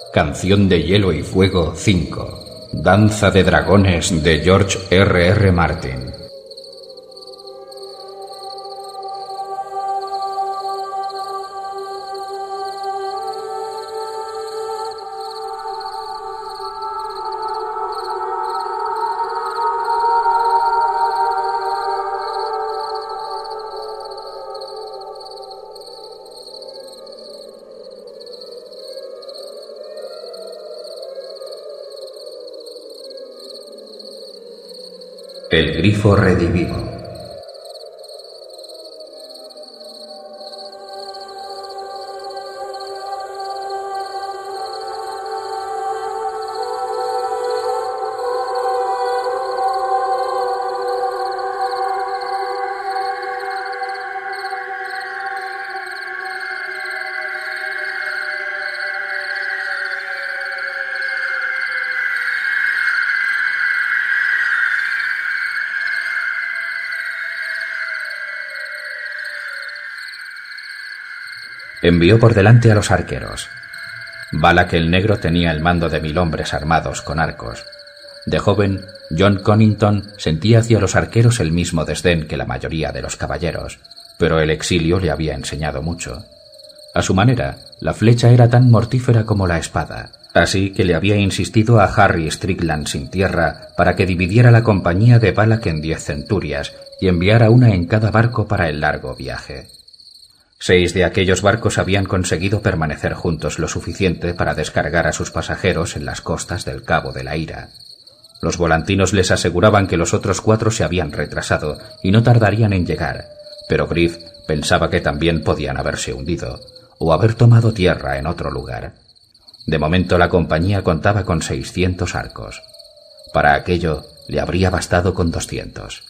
Canción de Hielo y Fuego 5. Danza de Dragones de George R.R. Martin. El grifo redivivo. Envió por delante a los arqueros. Balak el Negro tenía el mando de 1000 hombres armados con arcos. De joven, John Connington sentía hacia los arqueros el mismo desdén que la mayoría de los caballeros, pero el exilio le había enseñado mucho. A su manera, la flecha era tan mortífera como la espada, así que le había insistido a Harry Strickland sin tierra para que dividiera la compañía de Balak en 10 centurias y enviara una en cada barco para el largo viaje. 6 de aquellos barcos habían conseguido permanecer juntos lo suficiente para descargar a sus pasajeros en las costas del Cabo de la Ira. Los volantinos les aseguraban que los otros 4 se habían retrasado y no tardarían en llegar, pero Griff pensaba que también podían haberse hundido o haber tomado tierra en otro lugar. De momento la compañía contaba con 600 arcos. Para aquello le habría bastado con 200.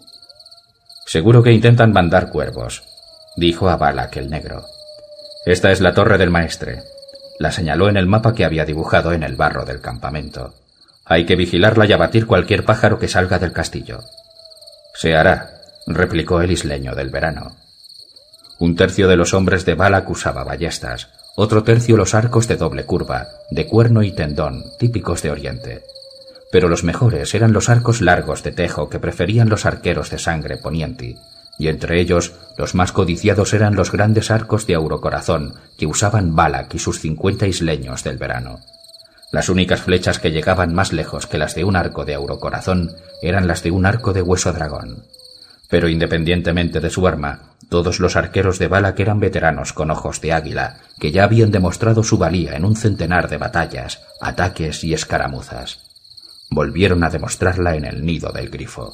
«Seguro que intentan mandar cuervos», dijo a Balak el Negro. «Esta es la torre del maestre». La señaló en el mapa que había dibujado en el barro del campamento. «Hay que vigilarla y abatir cualquier pájaro que salga del castillo». «Se hará», replicó el isleño del verano. 1/3 de los hombres de Balak usaba ballestas, otro tercio los arcos de doble curva, de cuerno y tendón, típicos de Oriente. Pero los mejores eran los arcos largos de tejo que preferían los arqueros de sangre ponienti, y entre ellos los más codiciados eran los grandes arcos de Aurocorazón que usaban Balak y sus 50 isleños del verano. Las únicas flechas que llegaban más lejos que las de un arco de Aurocorazón eran las de un arco de hueso dragón. Pero independientemente de su arma, todos los arqueros de Balak eran veteranos con ojos de águila, que ya habían demostrado su valía en un centenar de batallas, ataques y escaramuzas. Volvieron a demostrarla en el nido del grifo.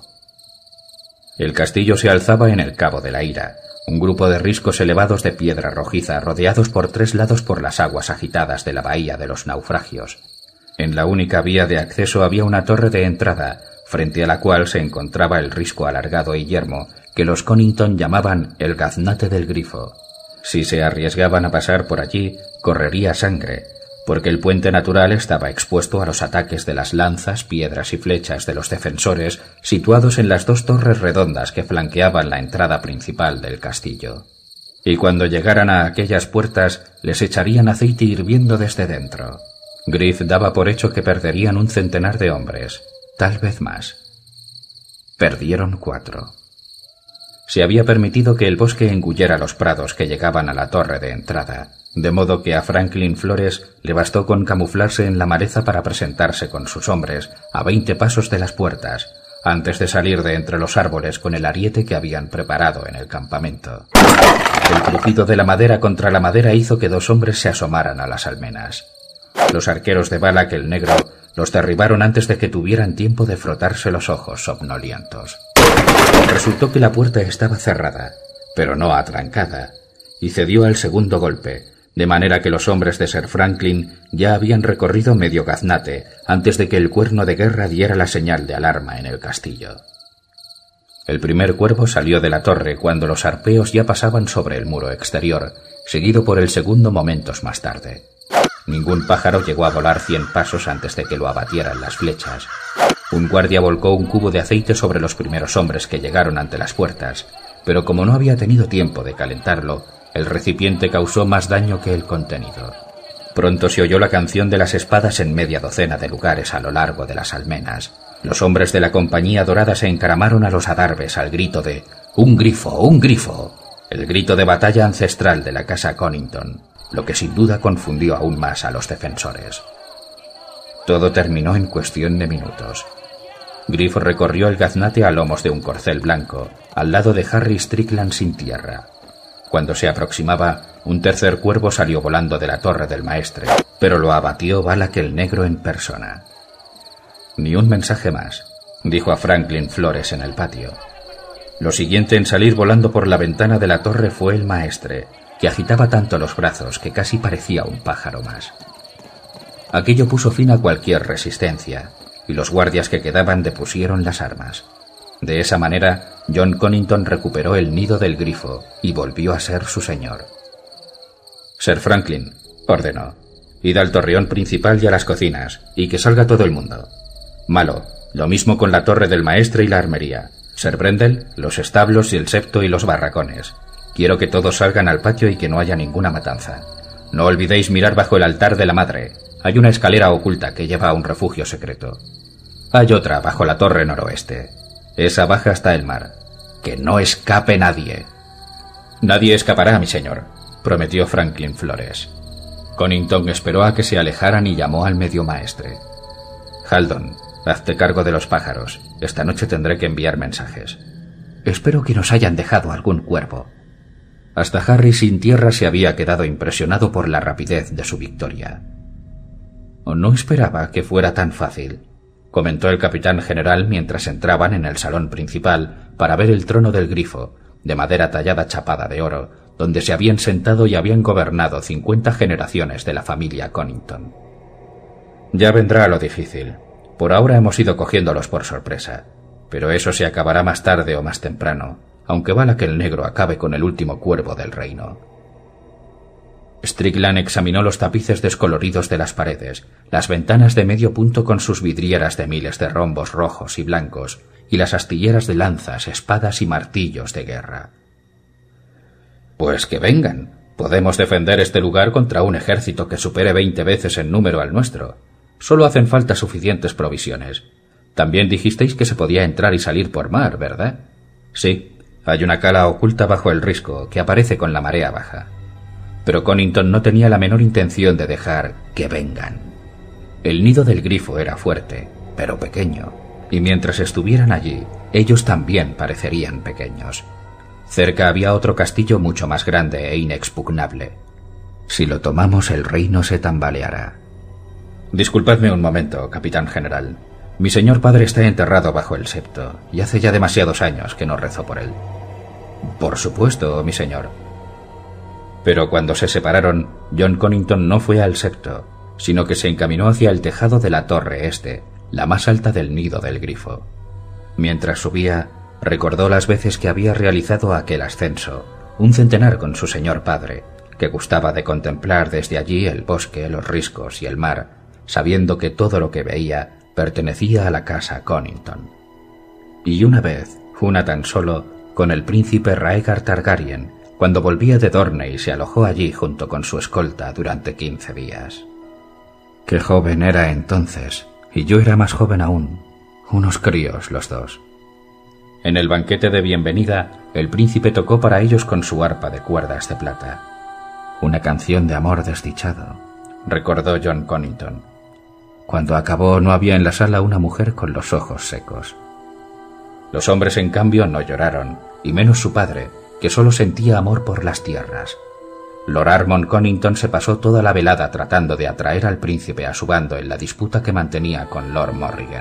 El castillo se alzaba en el Cabo de la Ira, un grupo de riscos elevados de piedra rojiza rodeados por 3 lados por las aguas agitadas de la bahía de los naufragios. En la única vía de acceso había una torre de entrada, frente a la cual se encontraba el risco alargado y yermo que los Connington llamaban el gaznate del grifo. Si se arriesgaban a pasar por allí, correría sangre, porque el puente natural estaba expuesto a los ataques de las lanzas, piedras y flechas de los defensores situados en las 2 torres redondas que flanqueaban la entrada principal del castillo. Y cuando llegaran a aquellas puertas, les echarían aceite hirviendo desde dentro. Griff daba por hecho que perderían un centenar de hombres, tal vez más. Perdieron 4. Se había permitido que el bosque engullera los prados que llegaban a la torre de entrada, de modo que a Franklin Flores le bastó con camuflarse en la maleza para presentarse con sus hombres a 20 pasos de las puertas, antes de salir de entre los árboles con el ariete que habían preparado en el campamento. El crujido de la madera contra la madera hizo que 2 hombres se asomaran a las almenas. Los arqueros de Balak el Negro los derribaron antes de que tuvieran tiempo de frotarse los ojos somnolientos. Resultó que la puerta estaba cerrada, pero no atrancada, y cedió al segundo golpe, de manera que los hombres de Sir Franklin ya habían recorrido medio gaznate antes de que el cuerno de guerra diera la señal de alarma en el castillo. El primer cuervo salió de la torre cuando los arpeos ya pasaban sobre el muro exterior, seguido por el segundo momentos más tarde. Ningún pájaro llegó a volar 100 pasos antes de que lo abatieran las flechas. Un guardia volcó un cubo de aceite sobre los primeros hombres que llegaron ante las puertas, pero como no había tenido tiempo de calentarlo, el recipiente causó más daño que el contenido. Pronto se oyó la canción de las espadas en media docena de lugares a lo largo de las almenas. Los hombres de la Compañía Dorada se encaramaron a los adarves al grito de «¡Un grifo! ¡Un grifo!», el grito de batalla ancestral de la casa Conington, lo que sin duda confundió aún más a los defensores. Todo terminó en cuestión de minutos. Grifo recorrió el gaznate a lomos de un corcel blanco, al lado de Harry Strickland sin tierra. Cuando se aproximaba, un tercer cuervo salió volando de la torre del maestre, pero lo abatió Balak el Negro en persona. «Ni un mensaje más», dijo a Franklin Flores en el patio. Lo siguiente en salir volando por la ventana de la torre fue el maestre, que agitaba tanto los brazos que casi parecía un pájaro más. Aquello puso fin a cualquier resistencia, y los guardias que quedaban depusieron las armas. De esa manera, John Conington recuperó el nido del grifo y volvió a ser su señor. «Sir Franklin», ordenó, «id al torreón principal y a las cocinas, y que salga todo el mundo. Malo, lo mismo con la torre del maestre y la armería. Sir Brendel, los establos y el septo y los barracones. Quiero que todos salgan al patio y que no haya ninguna matanza. No olvidéis mirar bajo el altar de la madre. Hay una escalera oculta que lleva a un refugio secreto. Hay otra bajo la torre noroeste. Esa baja hasta el mar. Que no escape nadie». «Nadie escapará, mi señor», prometió Franklin Flores. Conington esperó a que se alejaran y llamó al medio maestre. «Haldon, hazte cargo de los pájaros. Esta noche tendré que enviar mensajes». «Espero que nos hayan dejado algún cuervo». Hasta Harry sin tierra se había quedado impresionado por la rapidez de su victoria. «No esperaba que fuera tan fácil», comentó el capitán general mientras entraban en el salón principal para ver el trono del grifo, de madera tallada chapada de oro, donde se habían sentado y habían gobernado 50 generaciones de la familia Conington. «Ya vendrá lo difícil. Por ahora hemos ido cogiéndolos por sorpresa, pero eso se acabará más tarde o más temprano, aunque Balak el Negro acabe con el último cuervo del reino». Strickland examinó los tapices descoloridos de las paredes, las ventanas de medio punto con sus vidrieras de miles de rombos rojos y blancos, y las astilleras de lanzas, espadas y martillos de guerra. «Pues que vengan. Podemos defender este lugar contra un ejército que supere 20 veces en número al nuestro. Solo hacen falta suficientes provisiones. También dijisteis que se podía entrar y salir por mar, ¿verdad?» «Sí, hay una cala oculta bajo el risco que aparece con la marea baja». Pero Conington no tenía la menor intención de dejar que vengan. El nido del grifo era fuerte, pero pequeño, y mientras estuvieran allí, ellos también parecerían pequeños. Cerca había otro castillo mucho más grande e inexpugnable. Si lo tomamos, el reino se tambaleará. «Disculpadme un momento, capitán general. Mi señor padre está enterrado bajo el septo, y hace ya demasiados años que no rezo por él». «Por supuesto, mi señor». Pero cuando se separaron, John Conington no fue al septo, sino que se encaminó hacia el tejado de la torre este, la más alta del nido del grifo. Mientras subía, recordó las veces que había realizado aquel ascenso, un centenar con su señor padre, que gustaba de contemplar desde allí el bosque, los riscos y el mar, sabiendo que todo lo que veía pertenecía a la casa Conington. Y una vez, una tan solo, con el príncipe Rhaegar Targaryen, cuando volvía de Dorne y se alojó allí junto con su escolta durante 15 días. Qué joven era entonces, y yo era más joven aún, unos críos los dos. En el banquete de bienvenida, el príncipe tocó para ellos con su arpa de cuerdas de plata. Una canción de amor desdichado, recordó John Conington. Cuando acabó no había en la sala una mujer con los ojos secos. Los hombres, en cambio, no lloraron, y menos su padre, que solo sentía amor por las tierras. Lord Armond Conington se pasó toda la velada tratando de atraer al príncipe a su bando en la disputa que mantenía con Lord Morrigan.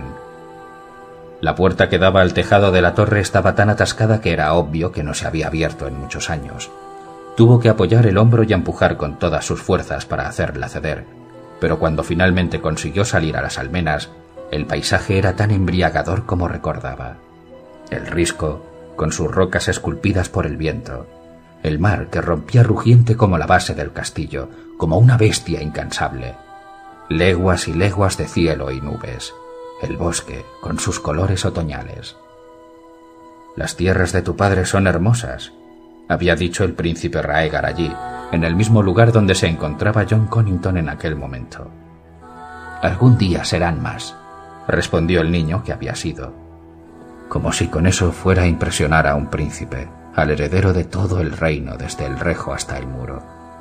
La puerta que daba al tejado de la torre estaba tan atascada que era obvio que no se había abierto en muchos años. Tuvo que apoyar el hombro y empujar con todas sus fuerzas para hacerla ceder, pero cuando finalmente consiguió salir a las almenas, el paisaje era tan embriagador como recordaba. El risco, con sus rocas esculpidas por el viento, el mar que rompía rugiente como la base del castillo, como una bestia incansable, leguas y leguas de cielo y nubes, el bosque con sus colores otoñales. «Las tierras de tu padre son hermosas», había dicho el príncipe Rhaegar allí, en el mismo lugar donde se encontraba John Connington en aquel momento. «Algún día serán más», respondió el niño que había sido. Como si con eso fuera a impresionar a un príncipe, al heredero de todo el reino desde el rejo hasta el muro.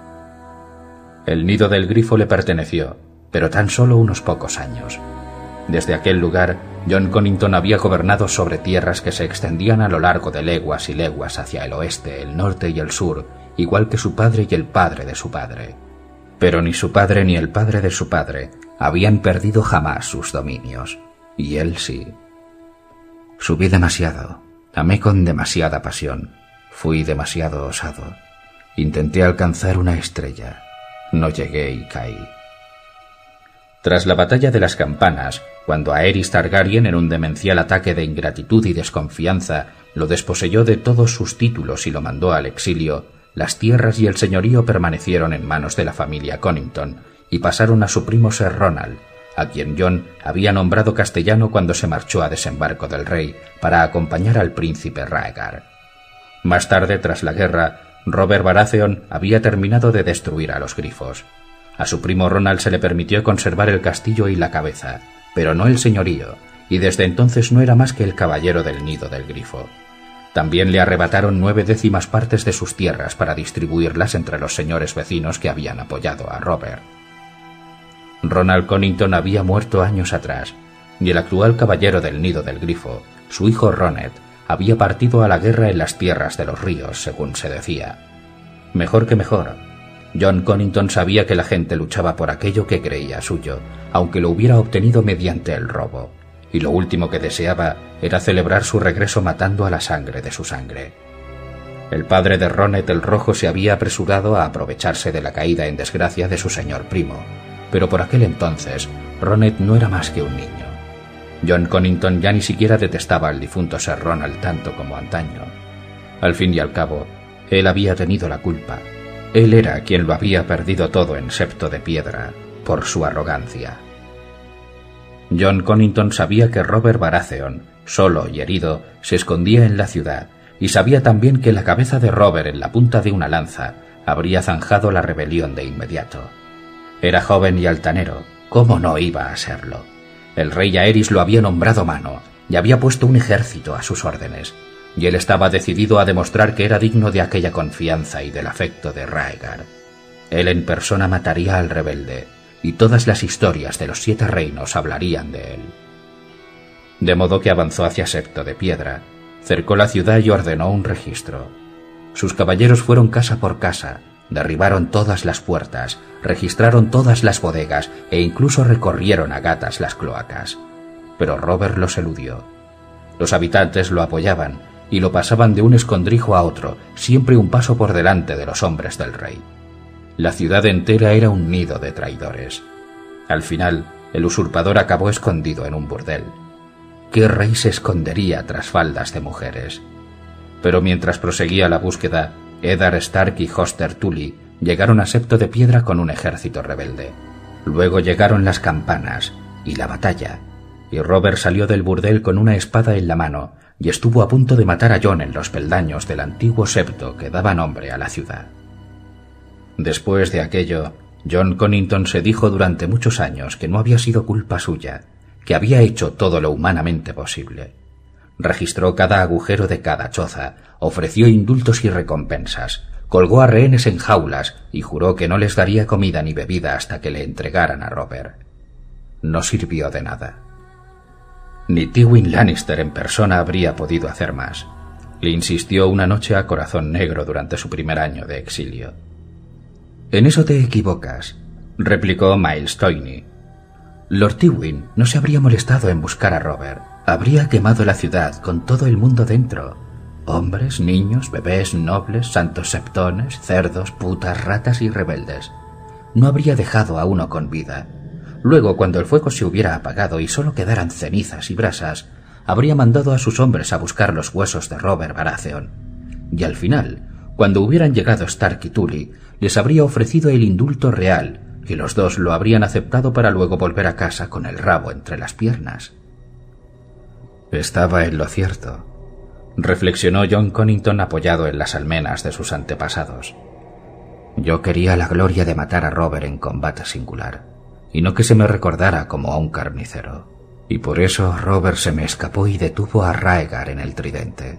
El nido del grifo le perteneció, pero tan solo unos pocos años. Desde aquel lugar, John Connington había gobernado sobre tierras que se extendían a lo largo de leguas y leguas hacia el oeste, el norte y el sur, igual que su padre y el padre de su padre. Pero ni su padre ni el padre de su padre habían perdido jamás sus dominios, y él sí. Subí demasiado, amé con demasiada pasión, fui demasiado osado. Intenté alcanzar una estrella, no llegué y caí. Tras la batalla de las campanas, cuando Aerys Targaryen, en un demencial ataque de ingratitud y desconfianza, lo desposeyó de todos sus títulos y lo mandó al exilio, las tierras y el señorío permanecieron en manos de la familia Connington y pasaron a su primo Ser Ronald, a quien John había nombrado castellano cuando se marchó a desembarco del rey para acompañar al príncipe Rhaegar. Más tarde, tras la guerra, Robert Baratheon había terminado de destruir a los grifos. A su primo Ronald se le permitió conservar el castillo y la cabeza, pero no el señorío, y desde entonces no era más que el caballero del nido del grifo. También le arrebataron 9/10 partes de sus tierras para distribuirlas entre los señores vecinos que habían apoyado a Robert. Ronald Connington había muerto años atrás, y el actual caballero del nido del grifo, su hijo Ronet, había partido a la guerra en las tierras de los ríos, según se decía. Mejor que mejor. John Connington sabía que la gente luchaba por aquello que creía suyo, aunque lo hubiera obtenido mediante el robo, y lo último que deseaba era celebrar su regreso matando a la sangre de su sangre. El padre de Ronet el Rojo se había apresurado a aprovecharse de la caída en desgracia de su señor primo, pero por aquel entonces Ronet no era más que un niño. John Connington ya ni siquiera detestaba al difunto Ser Ronald tanto como antaño. Al fin y al cabo, él había tenido la culpa. Él era quien lo había perdido todo en Septo de Piedra, por su arrogancia. John Connington sabía que Robert Baratheon, solo y herido, se escondía en la ciudad, y sabía también que la cabeza de Robert en la punta de una lanza habría zanjado la rebelión de inmediato. Era joven y altanero, ¿cómo no iba a serlo? El rey Aerys lo había nombrado mano, y había puesto un ejército a sus órdenes, y él estaba decidido a demostrar que era digno de aquella confianza y del afecto de Rhaegar. Él en persona mataría al rebelde, y todas las historias de los 7 reinos hablarían de él. De modo que avanzó hacia Septo de Piedra, cercó la ciudad y ordenó un registro. Sus caballeros fueron casa por casa, derribaron todas las puertas, registraron todas las bodegas e incluso recorrieron a gatas las cloacas. Pero Robert los eludió. Los habitantes lo apoyaban y lo pasaban de un escondrijo a otro, siempre un paso por delante de los hombres del rey. La ciudad entera era un nido de traidores. Al final, el usurpador acabó escondido en un burdel. ¿Qué rey se escondería tras faldas de mujeres? Pero mientras proseguía la búsqueda, Eddard Stark y Hoster Tully llegaron a Septo de Piedra con un ejército rebelde. Luego llegaron las campanas y la batalla, y Robert salió del burdel con una espada en la mano y estuvo a punto de matar a Jon en los peldaños del antiguo septo que daba nombre a la ciudad. Después de aquello, John Connington se dijo durante muchos años que no había sido culpa suya, que había hecho todo lo humanamente posible. Registró cada agujero de cada choza, ofreció indultos y recompensas, colgó a rehenes en jaulas y juró que no les daría comida ni bebida hasta que le entregaran a Robert. No sirvió de nada. Ni Tywin Lannister en persona habría podido hacer más. Le insistió una noche a corazón negro durante su primer año de exilio. «En eso te equivocas», replicó Myles Toyney. «Lord Tywin no se habría molestado en buscar a Robert. Habría quemado la ciudad con todo el mundo dentro. Hombres, niños, bebés, nobles, santos septones, cerdos, putas, ratas y rebeldes. No habría dejado a uno con vida. Luego, cuando el fuego se hubiera apagado y solo quedaran cenizas y brasas, habría mandado a sus hombres a buscar los huesos de Robert Baratheon. Y al final, cuando hubieran llegado Stark y Tully, les habría ofrecido el indulto real, y los dos lo habrían aceptado para luego volver a casa con el rabo entre las piernas». Estaba en lo cierto, reflexionó John Connington apoyado en las almenas de sus antepasados. Yo quería la gloria de matar a Robert en combate singular, y no que se me recordara como a un carnicero. Y por eso Robert se me escapó y detuvo a Raegar en el tridente.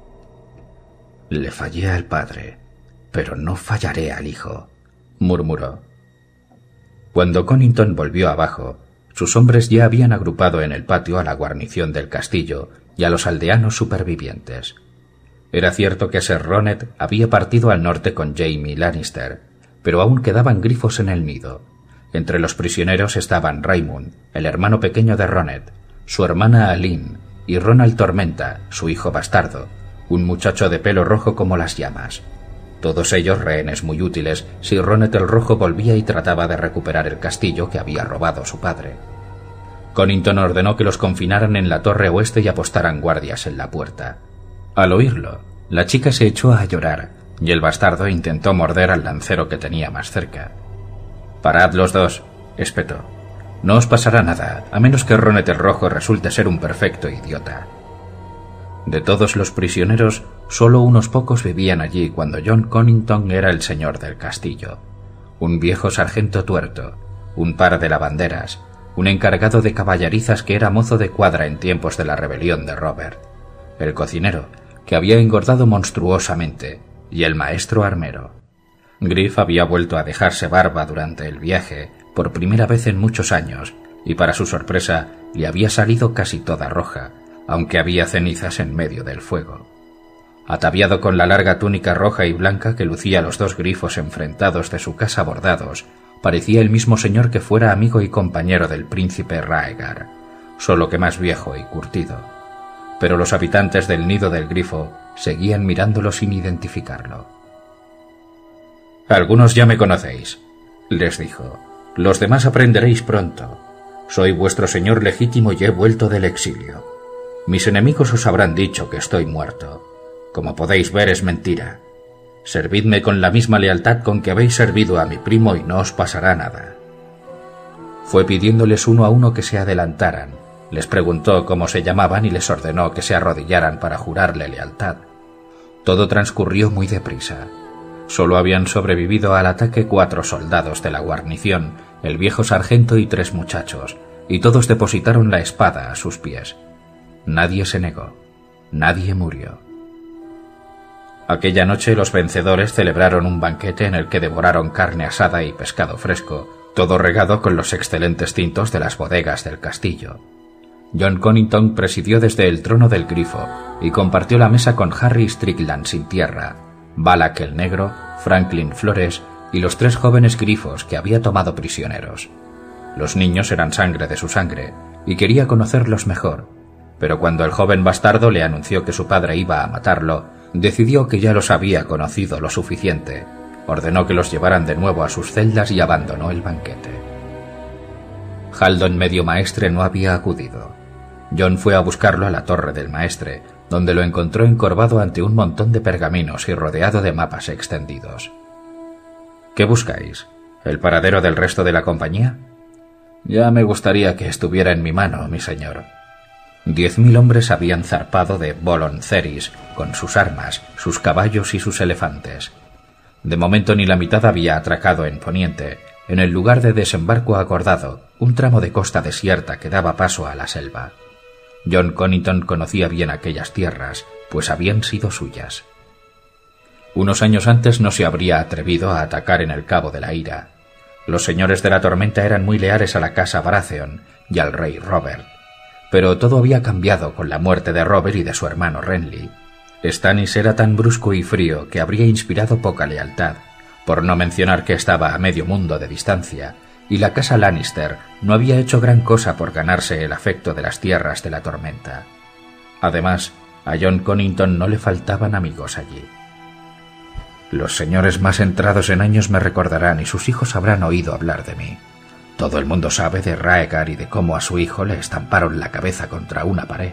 Le fallé al padre, pero no fallaré al hijo, murmuró. Cuando Connington volvió abajo, sus hombres ya habían agrupado en el patio a la guarnición del castillo y a los aldeanos supervivientes. Era cierto que Ser Roned había partido al norte con Jaime Lannister, pero aún quedaban grifos en el nido. Entre los prisioneros estaban Raymond, el hermano pequeño de Roned, su hermana Aline y Ronald Tormenta, su hijo bastardo, un muchacho de pelo rojo como las llamas. Todos ellos rehenes muy útiles si Roned el Rojo volvía y trataba de recuperar el castillo que había robado su padre. Connington ordenó que los confinaran en la torre oeste y apostaran guardias en la puerta. Al oírlo, la chica se echó a llorar y el bastardo intentó morder al lancero que tenía más cerca. «Parad los dos», espetó. «No os pasará nada, a menos que Roned el Rojo resulte ser un perfecto idiota». De todos los prisioneros, solo unos pocos vivían allí cuando Jon Connington era el señor del castillo. Un viejo sargento tuerto, un par de lavanderas, un encargado de caballerizas que era mozo de cuadra en tiempos de la rebelión de Robert, el cocinero, que había engordado monstruosamente, y el maestro armero. Griff había vuelto a dejarse barba durante el viaje, por primera vez en muchos años, y para su sorpresa le había salido casi toda roja, aunque había cenizas en medio del fuego. Ataviado con la larga túnica roja y blanca que lucía los dos grifos enfrentados de su casa bordados, parecía el mismo señor que fuera amigo y compañero del príncipe Raegar, solo que más viejo y curtido. Pero los habitantes del nido del grifo seguían mirándolo sin identificarlo. «Algunos ya me conocéis», les dijo. «Los demás aprenderéis pronto. Soy vuestro señor legítimo y he vuelto del exilio. Mis enemigos os habrán dicho que estoy muerto. Como podéis ver, es mentira. Servidme con la misma lealtad con que habéis servido a mi primo y no os pasará nada». Fue pidiéndoles uno a uno que se adelantaran. Les preguntó cómo se llamaban y les ordenó que se arrodillaran para jurarle lealtad. Todo transcurrió muy deprisa. Solo habían sobrevivido al ataque 4 soldados de la guarnición, el viejo sargento y 3 muchachos, y todos depositaron la espada a sus pies. Nadie se negó. Nadie murió. Aquella noche los vencedores celebraron un banquete en el que devoraron carne asada y pescado fresco, todo regado con los excelentes tintos de las bodegas del castillo. Jon Connington presidió desde el trono del grifo y compartió la mesa con Harry Strickland sin tierra, Balak el Negro, Franklin Flores y los 3 jóvenes grifos que había tomado prisioneros. Los niños eran sangre de su sangre y quería conocerlos mejor, pero cuando el joven bastardo le anunció que su padre iba a matarlo, decidió que ya los había conocido lo suficiente, ordenó que los llevaran de nuevo a sus celdas y abandonó el banquete. Haldon medio maestre no había acudido. Jon fue a buscarlo a la torre del maestre, donde lo encontró encorvado ante un montón de pergaminos y rodeado de mapas extendidos. «¿Qué buscáis? ¿El paradero del resto de la compañía?» «Ya me gustaría que estuviera en mi mano, mi señor». 10.000 hombres habían zarpado de Bolon Cerys, con sus armas, sus caballos y sus elefantes. De momento ni la mitad había atracado en Poniente, en el lugar de desembarco acordado, un tramo de costa desierta que daba paso a la selva. Jon Connington conocía bien aquellas tierras, pues habían sido suyas. Unos años antes no se habría atrevido a atacar en el Cabo de la Ira. Los señores de la tormenta eran muy leales a la casa Baratheon y al rey Robert. Pero todo había cambiado con la muerte de Robert y de su hermano Renly. Stannis era tan brusco y frío que habría inspirado poca lealtad, por no mencionar que estaba a medio mundo de distancia, y la casa Lannister no había hecho gran cosa por ganarse el afecto de las tierras de la tormenta. Además, a Jon Connington no le faltaban amigos allí. Los señores más entrados en años me recordarán y sus hijos habrán oído hablar de mí. Todo el mundo sabe de Raegar y de cómo a su hijo le estamparon la cabeza contra una pared.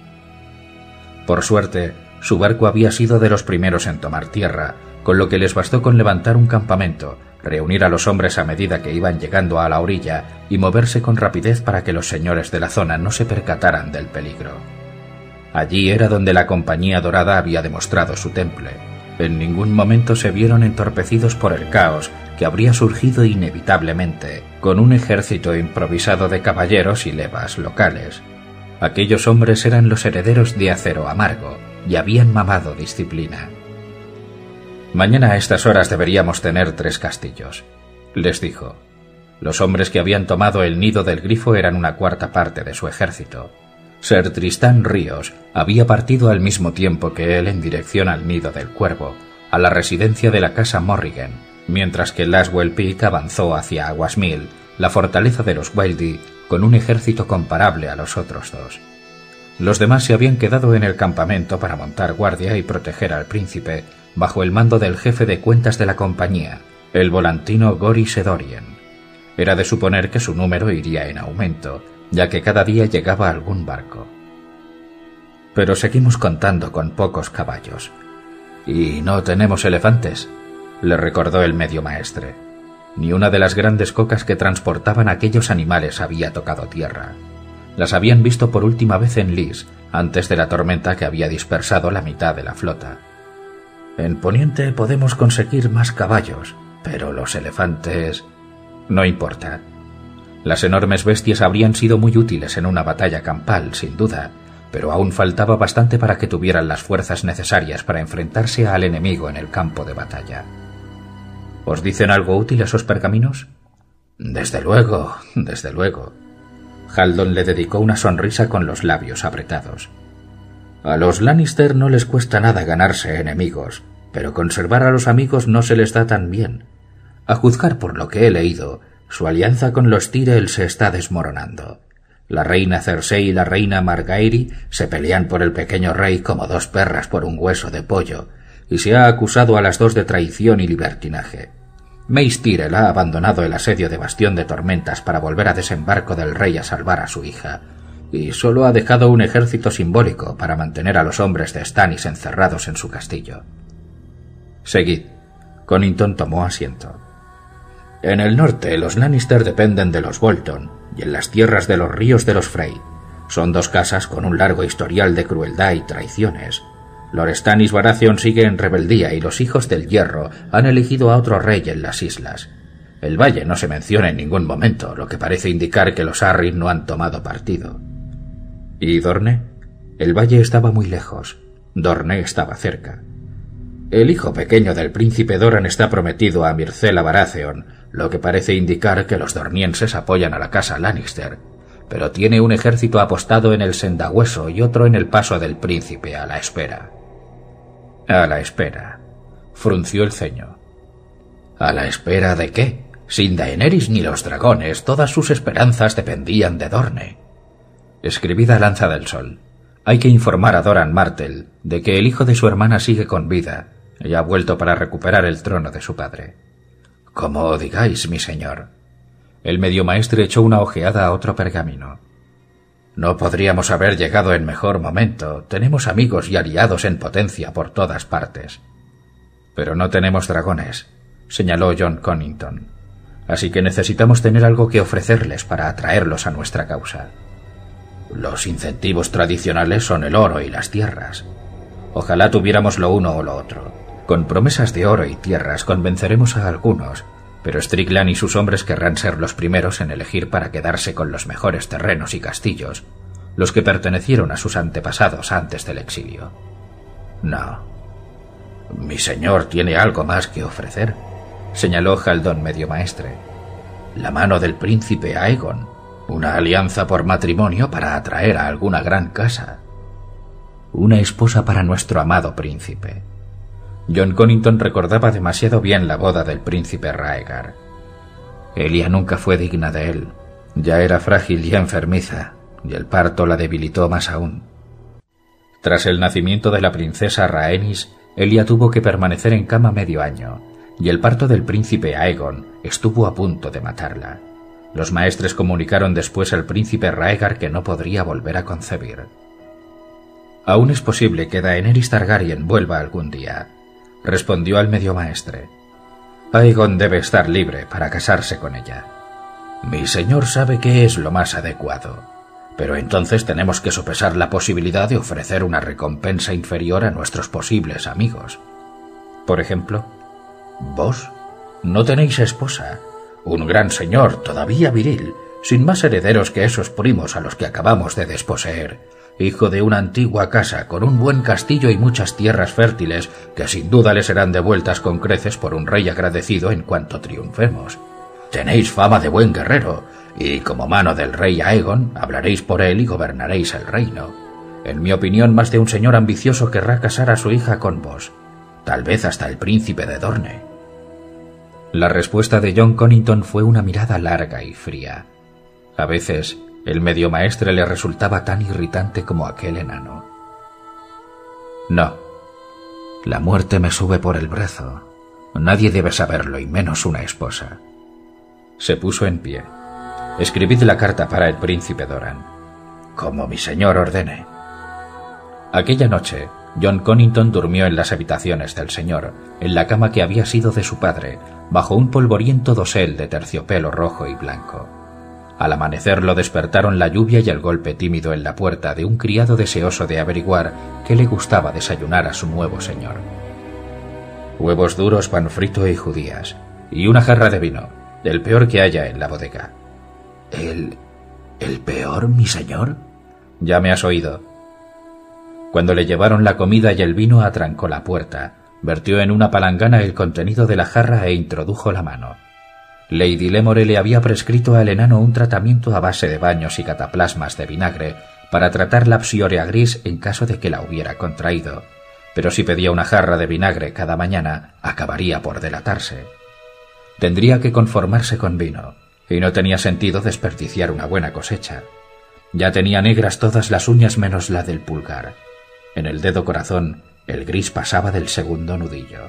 Por suerte, su barco había sido de los primeros en tomar tierra, con lo que les bastó con levantar un campamento, reunir a los hombres a medida que iban llegando a la orilla y moverse con rapidez para que los señores de la zona no se percataran del peligro. Allí era donde la Compañía Dorada había demostrado su temple. En ningún momento se vieron entorpecidos por el caos que habría surgido inevitablemente con un ejército improvisado de caballeros y levas locales. Aquellos hombres eran los herederos de Acero Amargo y habían mamado disciplina. «Mañana a estas horas deberíamos tener 3 castillos», les dijo. Los hombres que habían tomado el nido del grifo eran una 4ª parte de su ejército. Ser Tristán Ríos había partido al mismo tiempo que él en dirección al nido del cuervo, a la residencia de la casa Morrigan, mientras que Laswell Peak avanzó hacia Aguasmill, la fortaleza de los Wildey, con un ejército comparable a los otros 2. Los demás se habían quedado en el campamento para montar guardia y proteger al príncipe, bajo el mando del jefe de cuentas de la compañía, el volantino Gori Sedorian. Era de suponer que su número iría en aumento, ya que cada día llegaba algún barco. Pero seguimos contando con pocos caballos. «¿Y no tenemos elefantes?», le recordó el medio maestre. Ni una de las grandes cocas que transportaban aquellos animales había tocado tierra. Las habían visto por última vez en Lys, antes de la tormenta que había dispersado la mitad de la flota. «En Poniente podemos conseguir más caballos, pero los elefantes...» «No importa. Las enormes bestias habrían sido muy útiles en una batalla campal, sin duda, pero aún faltaba bastante para que tuvieran las fuerzas necesarias para enfrentarse al enemigo en el campo de batalla». «¿Os dicen algo útil esos pergaminos?» Desde luego. Haldon le dedicó una sonrisa con los labios apretados. «A los Lannister no les cuesta nada ganarse enemigos, pero conservar a los amigos no se les da tan bien. A juzgar por lo que he leído, su alianza con los Tyrell se está desmoronando. La reina Cersei y la reina Margaery se pelean por el pequeño rey como 2 perras por un hueso de pollo, y se ha acusado a las 2 de traición y libertinaje. Mace Tyrell ha abandonado el asedio de Bastión de Tormentas para volver a desembarco del rey a salvar a su hija, y solo ha dejado un ejército simbólico para mantener a los hombres de Stannis encerrados en su castillo». «Seguid». Connington tomó asiento. «En el norte los Lannister dependen de los Bolton, y en las tierras de los ríos de los Frey. Son 2 casas con un largo historial de crueldad y traiciones. Lord Stannis Baratheon sigue en rebeldía y los hijos del Hierro han elegido a otro rey en las islas. El valle no se menciona en ningún momento, lo que parece indicar que los Arryn no han tomado partido». «¿Y Dorne?» El valle estaba muy lejos. Dorne estaba cerca. «El hijo pequeño del príncipe Doran está prometido a Myrcella Baratheon, lo que parece indicar que los dornienses apoyan a la casa Lannister, pero tiene un ejército apostado en el Sendagüeso y otro en el Paso del Príncipe a la espera». «A la espera», frunció el ceño. «¿A la espera de qué? Sin Daenerys ni los dragones, todas sus esperanzas dependían de Dorne». «Escribid a Lanza del Sol. Hay que informar a Doran Martell de que el hijo de su hermana sigue con vida y ha vuelto para recuperar el trono de su padre». «Como digáis, mi señor». El medio maestre echó una ojeada a otro pergamino. «No podríamos haber llegado en mejor momento. Tenemos amigos y aliados en potencia por todas partes». «Pero no tenemos dragones», señaló Jon Connington. «Así que necesitamos tener algo que ofrecerles para atraerlos a nuestra causa». «Los incentivos tradicionales son el oro y las tierras. Ojalá tuviéramos lo uno o lo otro. Con promesas de oro y tierras convenceremos a algunos, pero Strickland y sus hombres querrán ser los primeros en elegir para quedarse con los mejores terrenos y castillos, los que pertenecieron a sus antepasados antes del exilio». «No». «Mi señor tiene algo más que ofrecer», señaló Haldon medio maestre. «La mano del príncipe Aegon, una alianza por matrimonio para atraer a alguna gran casa. Una esposa para nuestro amado príncipe». Jon Connington recordaba demasiado bien la boda del príncipe Raegar. Elia nunca fue digna de él. Ya era frágil y enfermiza, y el parto la debilitó más aún. Tras el nacimiento de la princesa Rhaenys, Elia tuvo que permanecer en cama medio año, y el parto del príncipe Aegon estuvo a punto de matarla. Los maestres comunicaron después al príncipe Raegar que no podría volver a concebir. «Aún es posible que Daenerys Targaryen vuelva algún día», respondió al medio maestre. «Aegon debe estar libre para casarse con ella. Mi señor sabe que es lo más adecuado, pero entonces tenemos que sopesar la posibilidad de ofrecer una recompensa inferior a nuestros posibles amigos». Por ejemplo. Vos no tenéis esposa. Un gran señor, todavía viril, sin más herederos que esos primos a los que acabamos de desposeer. Hijo de una antigua casa, con un buen castillo y muchas tierras fértiles, que sin duda le serán devueltas con creces por un rey agradecido en cuanto triunfemos. Tenéis fama de buen guerrero, y como mano del rey Aegon, hablaréis por él y gobernaréis el reino. En mi opinión, más de un señor ambicioso querrá casar a su hija con vos. Tal vez hasta el príncipe de Dorne. La respuesta de Jon Connington fue una mirada larga y fría. A veces, el medio maestre le resultaba tan irritante como aquel enano. No. La muerte me sube por el brazo. Nadie debe saberlo, y menos una esposa. Se puso en pie. Escribid la carta para el príncipe Doran. Como mi señor ordene. Aquella noche, Jon Connington durmió en las habitaciones del señor, en la cama que había sido de su padre, bajo un polvoriento dosel de terciopelo rojo y blanco. Al amanecer lo despertaron la lluvia y el golpe tímido en la puerta de un criado deseoso de averiguar qué le gustaba desayunar a su nuevo señor. Huevos duros, pan frito y judías, y una jarra de vino, del peor que haya en la bodega. ¿El peor, mi señor? Ya me has oído. Cuando le llevaron la comida y el vino, atrancó la puerta, vertió en una palangana el contenido de la jarra e introdujo la mano. Lady Lemore le había prescrito al enano un tratamiento a base de baños y cataplasmas de vinagre para tratar la psioria gris en caso de que la hubiera contraído, pero si pedía una jarra de vinagre cada mañana, acabaría por delatarse. Tendría que conformarse con vino, y no tenía sentido desperdiciar una buena cosecha. Ya tenía negras todas las uñas menos la del pulgar. En el dedo corazón, el gris pasaba del segundo nudillo.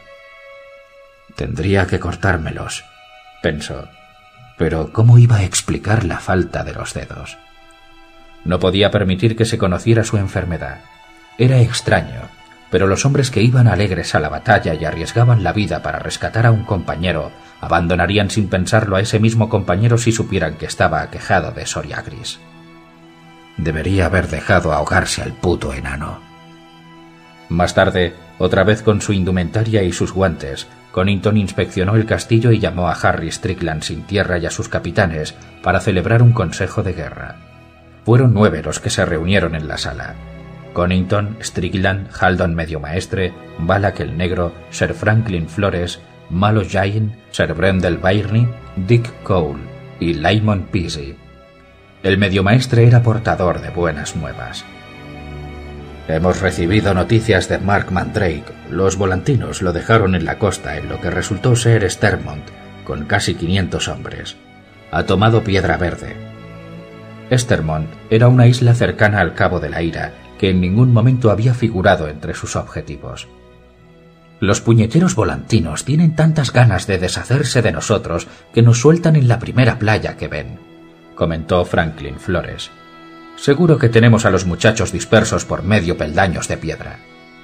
Tendría que cortármelos, pensó. Pero ¿cómo iba a explicar la falta de los dedos? No podía permitir que se conociera su enfermedad. Era extraño, pero los hombres que iban alegres a la batalla y arriesgaban la vida para rescatar a un compañero abandonarían sin pensarlo a ese mismo compañero si supieran que estaba aquejado de psoria gris. Debería haber dejado ahogarse al puto enano. Más tarde, otra vez con su indumentaria y sus guantes, Connington inspeccionó el castillo y llamó a Harry Strickland sin tierra y a sus capitanes para celebrar un consejo de guerra. Fueron 9 los que se reunieron en la sala. Connington, Strickland, Haldon medio maestre, Balak el negro, Sir Franklin Flores, Malo Jain, Sir Brendel Byrne, Dick Cole y Lymon Peasy. El medio maestre era portador de buenas nuevas. Hemos recibido noticias de Mark Mandrake. Los volantinos lo dejaron en la costa en lo que resultó ser Stermont, con casi 500 hombres. Ha tomado Piedra Verde. Stermont era una isla cercana al Cabo de la Ira, que en ningún momento había figurado entre sus objetivos. Los puñeteros volantinos tienen tantas ganas de deshacerse de nosotros que nos sueltan en la primera playa que ven, comentó Franklin Flores. Seguro que tenemos a los muchachos dispersos por medio peldaños de piedra.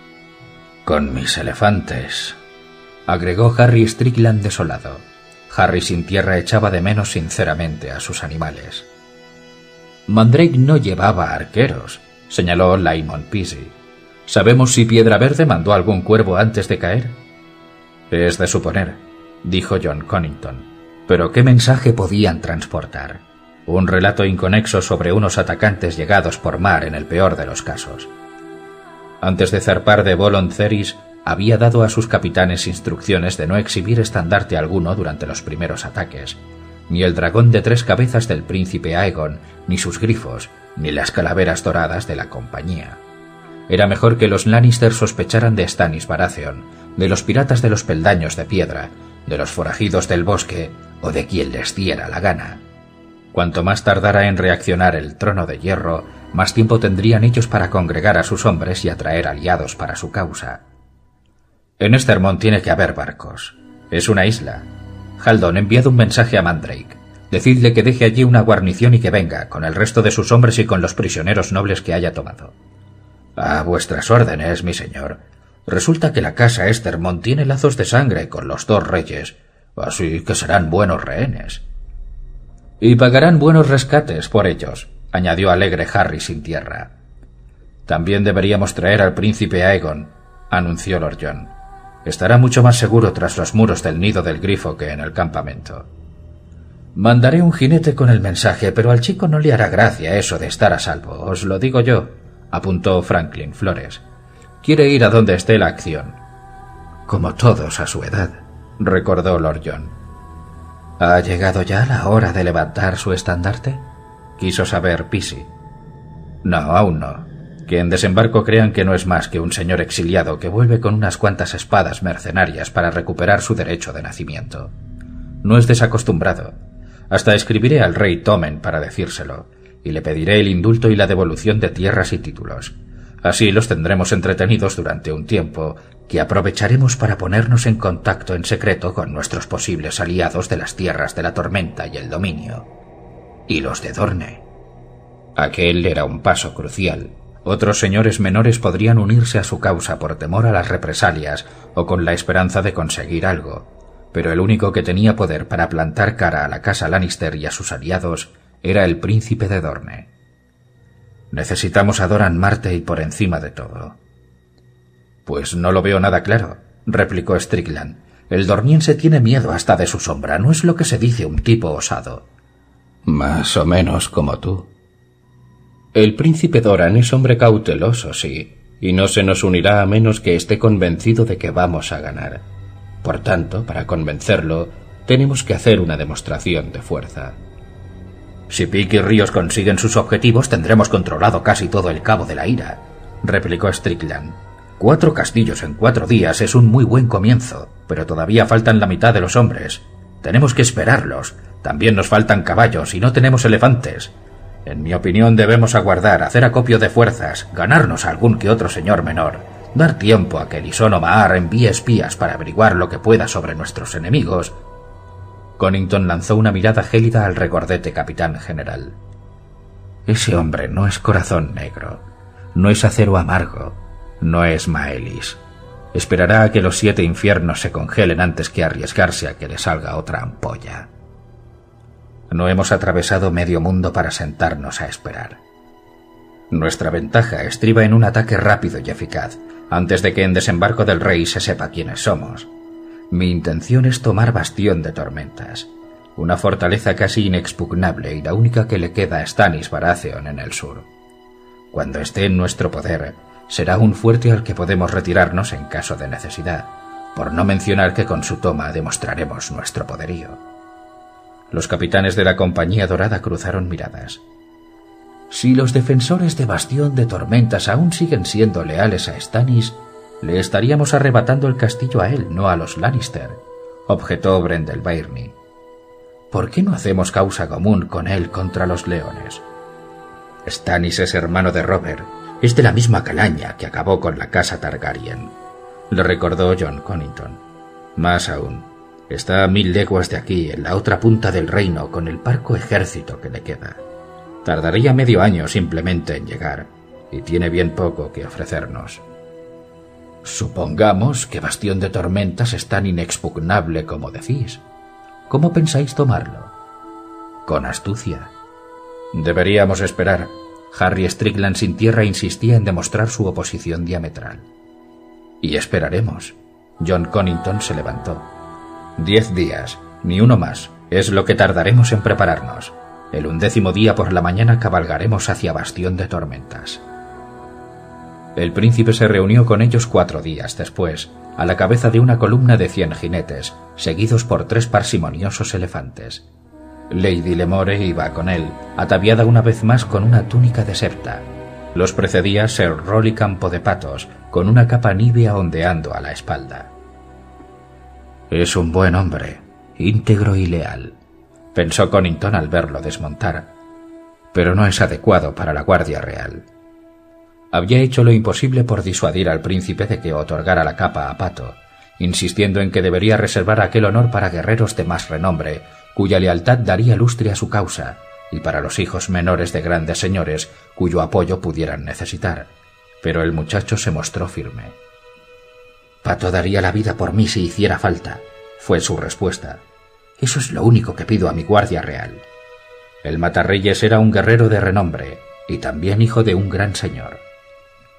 Con mis elefantes, agregó Harry Strickland desolado. Harry sin tierra echaba de menos sinceramente a sus animales. Mandrake no llevaba arqueros, señaló Lymon Peasy. ¿Sabemos si Piedra Verde mandó algún cuervo antes de caer? Es de suponer, dijo Jon Connington. ¿Pero qué mensaje podían transportar? Un relato inconexo sobre unos atacantes llegados por mar en el peor de los casos. Antes de zarpar de Bolon Ceris, había dado a sus capitanes instrucciones de no exhibir estandarte alguno durante los primeros ataques, ni el dragón de 3 cabezas del príncipe Aegon, ni sus grifos, ni las calaveras doradas de la compañía. Era mejor que los Lannister sospecharan de Stannis Baratheon, de los piratas de los peldaños de piedra, de los forajidos del bosque o de quien les diera la gana. Cuanto más tardara en reaccionar el Trono de Hierro, más tiempo tendrían ellos para congregar a sus hombres y atraer aliados para su causa. En Estermont tiene que haber barcos. Es una isla. Haldon, enviad un mensaje a Mandrake. Decidle que deje allí una guarnición y que venga, con el resto de sus hombres y con los prisioneros nobles que haya tomado. A vuestras órdenes, mi señor. Resulta que la casa Estermont tiene lazos de sangre con los 2 reyes, así que serán buenos rehenes. Y pagarán buenos rescates por ellos, añadió alegre Harry sin tierra. También deberíamos traer al príncipe Aegon, anunció Lord Jon. Estará mucho más seguro tras los muros del nido del grifo que en el campamento. Mandaré un jinete con el mensaje, pero al chico no le hará gracia eso de estar a salvo, os lo digo yo, apuntó Franklin Flores. Quiere ir a donde esté la acción. Como todos a su edad, recordó Lord John. ¿Ha llegado ya la hora de levantar su estandarte?, quiso saber Peasy. No, aún no. Que en desembarco crean que no es más que un señor exiliado que vuelve con unas cuantas espadas mercenarias para recuperar su derecho de nacimiento. No es desacostumbrado. Hasta escribiré al rey Tommen para decírselo, y le pediré el indulto y la devolución de tierras y títulos. Así los tendremos entretenidos durante un tiempo, que aprovecharemos para ponernos en contacto en secreto con nuestros posibles aliados de las tierras de la tormenta y el dominio. Y los de Dorne. Aquel era un paso crucial. Otros señores menores podrían unirse a su causa por temor a las represalias o con la esperanza de conseguir algo, pero el único que tenía poder para plantar cara a la casa Lannister y a sus aliados era el príncipe de Dorne. Necesitamos a Doran Martell por encima de todo. Pues no lo veo nada claro, replicó Strickland. El dorniense tiene miedo hasta de su sombra, no es lo que se dice un tipo osado. Más o menos como tú. El príncipe Doran es hombre cauteloso, sí, y no se nos unirá a menos que esté convencido de que vamos a ganar. Por tanto, para convencerlo, tenemos que hacer una demostración de fuerza. Si Pick y Ríos consiguen sus objetivos, tendremos controlado casi todo el Cabo de la Ira, replicó Strickland. 4 castillos en 4 días es un muy buen comienzo, pero todavía faltan la mitad de los hombres. Tenemos que esperarlos. También nos faltan caballos y no tenemos elefantes. En mi opinión debemos aguardar, hacer acopio de fuerzas, ganarnos a algún que otro señor menor, dar tiempo a que Lyson Omar envíe espías para averiguar lo que pueda sobre nuestros enemigos. Connington lanzó una mirada gélida al regordete capitán general. Ese hombre no es corazón negro, no es acero amargo, no es Maelis. Esperará a que los 7 infiernos se congelen antes que arriesgarse a que le salga otra ampolla. No hemos atravesado medio mundo para sentarnos a esperar. Nuestra ventaja estriba en un ataque rápido y eficaz, antes de que en desembarco del rey se sepa quiénes somos. Mi intención es tomar Bastión de Tormentas, una fortaleza casi inexpugnable y la única que le queda a Stannis Baratheon en el sur. Cuando esté en nuestro poder, será un fuerte al que podemos retirarnos en caso de necesidad, por no mencionar que con su toma demostraremos nuestro poderío. Los capitanes de la Compañía Dorada cruzaron miradas. Si los defensores de Bastión de Tormentas aún siguen siendo leales a Stannis, le estaríamos arrebatando el castillo a él, no a los Lannister, objetó Bryndel Bairni. ¿Por qué no hacemos causa común con él contra los leones? Stannis es hermano de Robert, es de la misma calaña que acabó con la casa Targaryen, le recordó Jon Connington. Más aún, está a 1000 leguas de aquí, en la otra punta del reino, con el parco ejército que le queda. Tardaría medio año simplemente en llegar, y tiene bien poco que ofrecernos. Supongamos que Bastión de Tormentas es tan inexpugnable como decís. ¿Cómo pensáis tomarlo? Con astucia. Deberíamos esperar. Harry Strickland sin tierra insistía en demostrar su oposición diametral. Y esperaremos. Jon Connington se levantó. 10 días, ni uno más, es lo que tardaremos en prepararnos. El 11º día por la mañana cabalgaremos hacia Bastión de Tormentas. El príncipe se reunió con ellos 4 días después, a la cabeza de una columna de 100 jinetes, seguidos por 3 parsimoniosos elefantes. Lady Lemore iba con él, ataviada una vez más con una túnica de septa. Los precedía Ser Rolly Campo de Patos, con una capa nívea ondeando a la espalda. Es un buen hombre, íntegro y leal, pensó Connington al verlo desmontar, pero no es adecuado para la Guardia Real. Había hecho lo imposible por disuadir al príncipe de que otorgara la capa a Pato, insistiendo en que debería reservar aquel honor para guerreros de más renombre, cuya lealtad daría lustre a su causa, y para los hijos menores de grandes señores cuyo apoyo pudieran necesitar. Pero el muchacho se mostró firme. Pato daría la vida por mí si hiciera falta, fue su respuesta. Eso es lo único que pido a mi Guardia Real. El Matarreyes era un guerrero de renombre, y también hijo de un gran señor.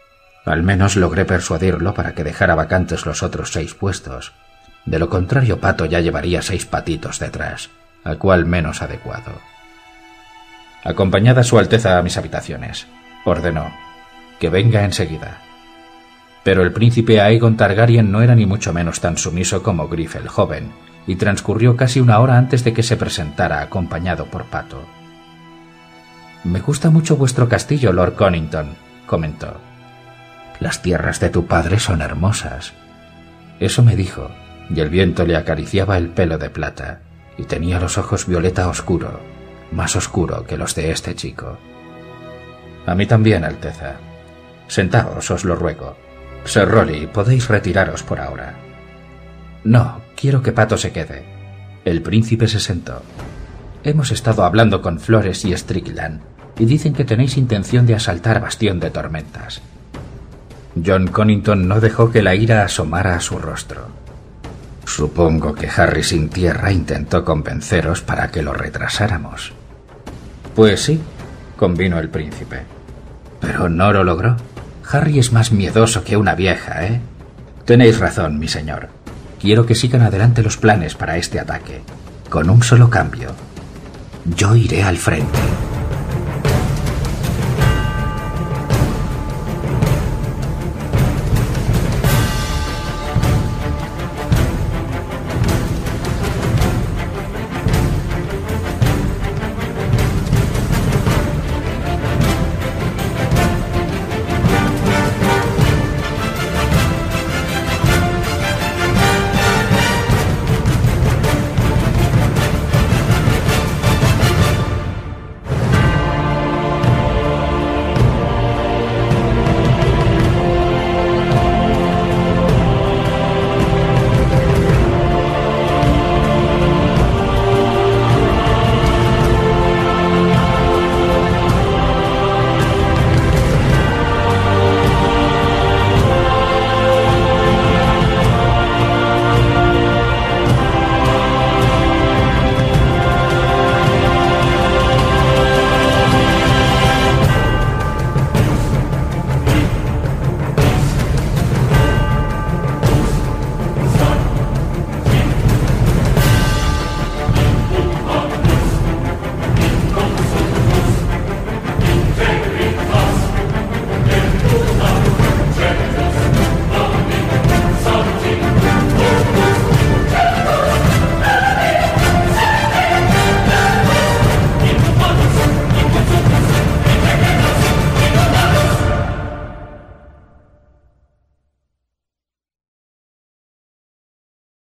Al menos logré persuadirlo para que dejara vacantes los otros 6 puestos. De lo contrario, Pato ya llevaría 6 patitos detrás, a cuál menos adecuado. «Acompañad a Su Alteza a mis habitaciones», ordenó. «Que venga enseguida». Pero el príncipe Aegon Targaryen no era ni mucho menos tan sumiso como Griff el joven, y transcurrió casi 1 hora antes de que se presentara acompañado por Pato. «Me gusta mucho vuestro castillo, Lord Connington», comentó. «Las tierras de tu padre son hermosas». Eso me dijo, y el viento le acariciaba el pelo de plata, y tenía los ojos violeta oscuro, más oscuro que los de este chico. «A mí también, Alteza. Sentaos, os lo ruego. Sir Rolly, podéis retiraros por ahora». «No, quiero que Pato se quede». El príncipe se sentó. «Hemos estado hablando con Flores y Strickland, y dicen que tenéis intención de asaltar Bastión de Tormentas». Jon Connington no dejó que la ira asomara a su rostro. «Supongo que Harry sin tierra intentó convenceros para que lo retrasáramos». «Pues sí», convino el príncipe. «Pero no lo logró. Harry es más miedoso que una vieja, ¿eh? Tenéis razón, mi señor. Quiero que sigan adelante los planes para este ataque, con un solo cambio. Yo iré al frente».